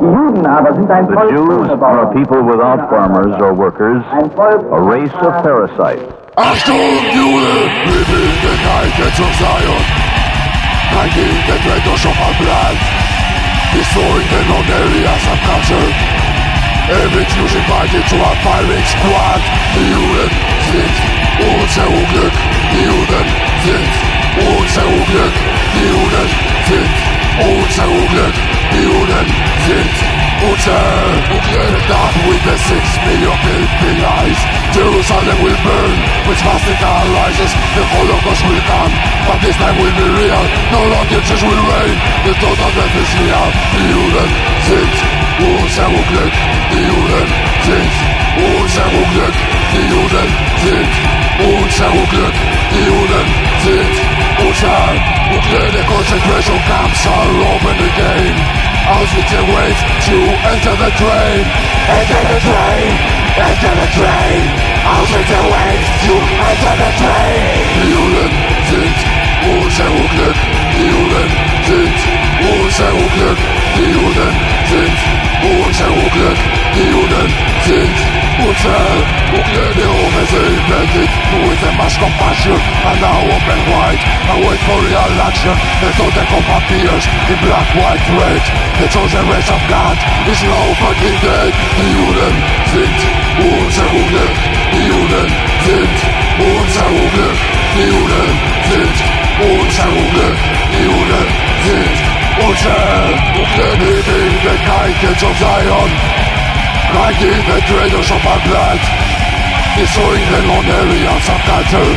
The Jews are a people without farmers or workers, a race of parasites. Achtung, Jude! Beweglichkeit zum Zion! Kein Gegenwetter schon verbrannt! Destroying the known areas of culture. Every Jews invited to a firing squad. Die Juden sind unser Unglück. Die Juden sind unser Unglück. Die Juden sind unser Unglück. Die Juden sind unser Unglück. Done with the 6 million people eyes. Jerusalem will burn with swastika rises. The Holocaust will come, but this time will be real. No longer Jews will reign. The total death is real. Die Juden sind unser Unglück. Die Juden sind unser Unglück. Die Juden sind unser Unglück. Die Juden sind unser Unglück. The concentration camps are open again. Auschwitz awaits to enter the train. Enter the train. Enter the train. Auschwitz awaits to enter the train. Die Juden sind unser Unglück. Die Juden sind unser Unglück. Die Juden sind unser Unglück. Die Juden sind unser Unglück. The home is invented with a mass compassion and now open wide. I wait for real action. The total combat appears in black, white, red. The chosen race of God is now fucking dead. Die Juden sind unser Unglück. Die Juden sind unser Unglück. Die Juden sind unser Unglück. Die Juden sind unser Unglück. Living the kindness of Zion. Writing the traitors of our blood. Destroying the known areas of culture.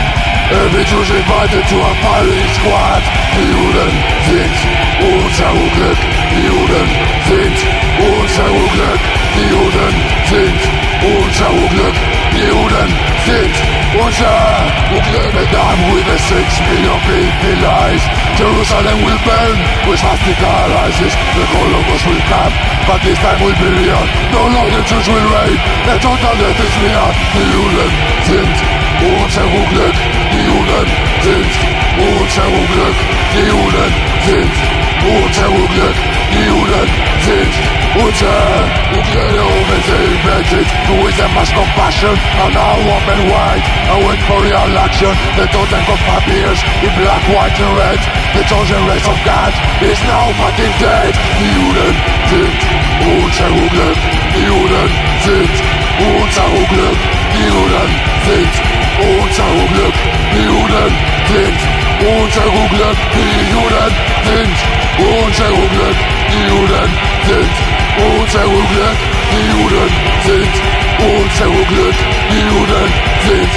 Every Jew's invited to a firing squad. Die Juden sind unser Unglück. Die Juden sind unser Unglück. Die Juden sind unser Unglück. Die Juden sind unser Unglück. And I'm with the 6 million people eyes. Jerusalem will burn with swastika rises. The Holocaust will come, but this time will be real. No longer Jews will reign. The total death is real. Die Juden sind unser Unglück. Die Juden sind unser Unglück. Die Juden sind unser Unglück. Die Juden sind unser Unglück. The home is invented with a mass compassion and now open wide. I wait for real action. The totem of appears in black, white and red. The chosen race of God is now fucking dead. Die Juden sind unser Unglück. Die Juden sind unser Unglück. Die Juden sind unser Unglück. Die Juden sind unser Unglück. Die Juden sind unser Unglück. Die Juden sind unser Unglück. Die Juden sind unser Unglück. Die Juden sind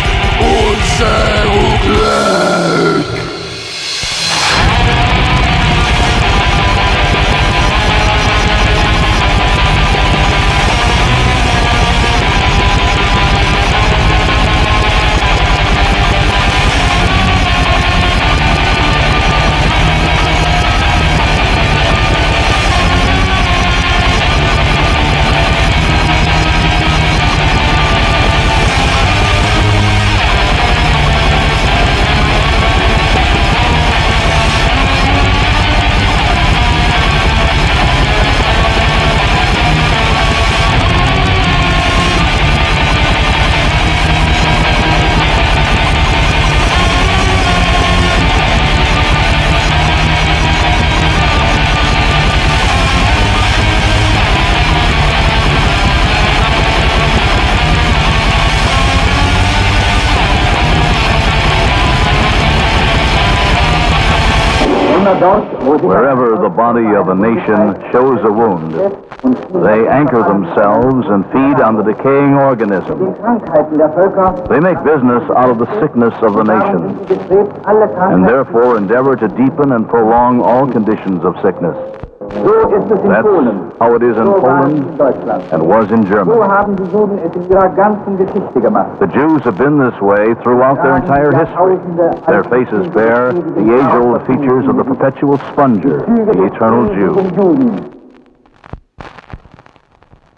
unser Unglück. Wherever the body of a nation shows a wound, they anchor themselves and feed on the decaying organism. They make business out of the sickness of the nation, and therefore endeavor to deepen and prolong all conditions of sickness. That's how it is in Poland and was in Germany. The Jews have been this way throughout their entire history. Their faces bear the age-old features of the perpetual sponger, the eternal Jew.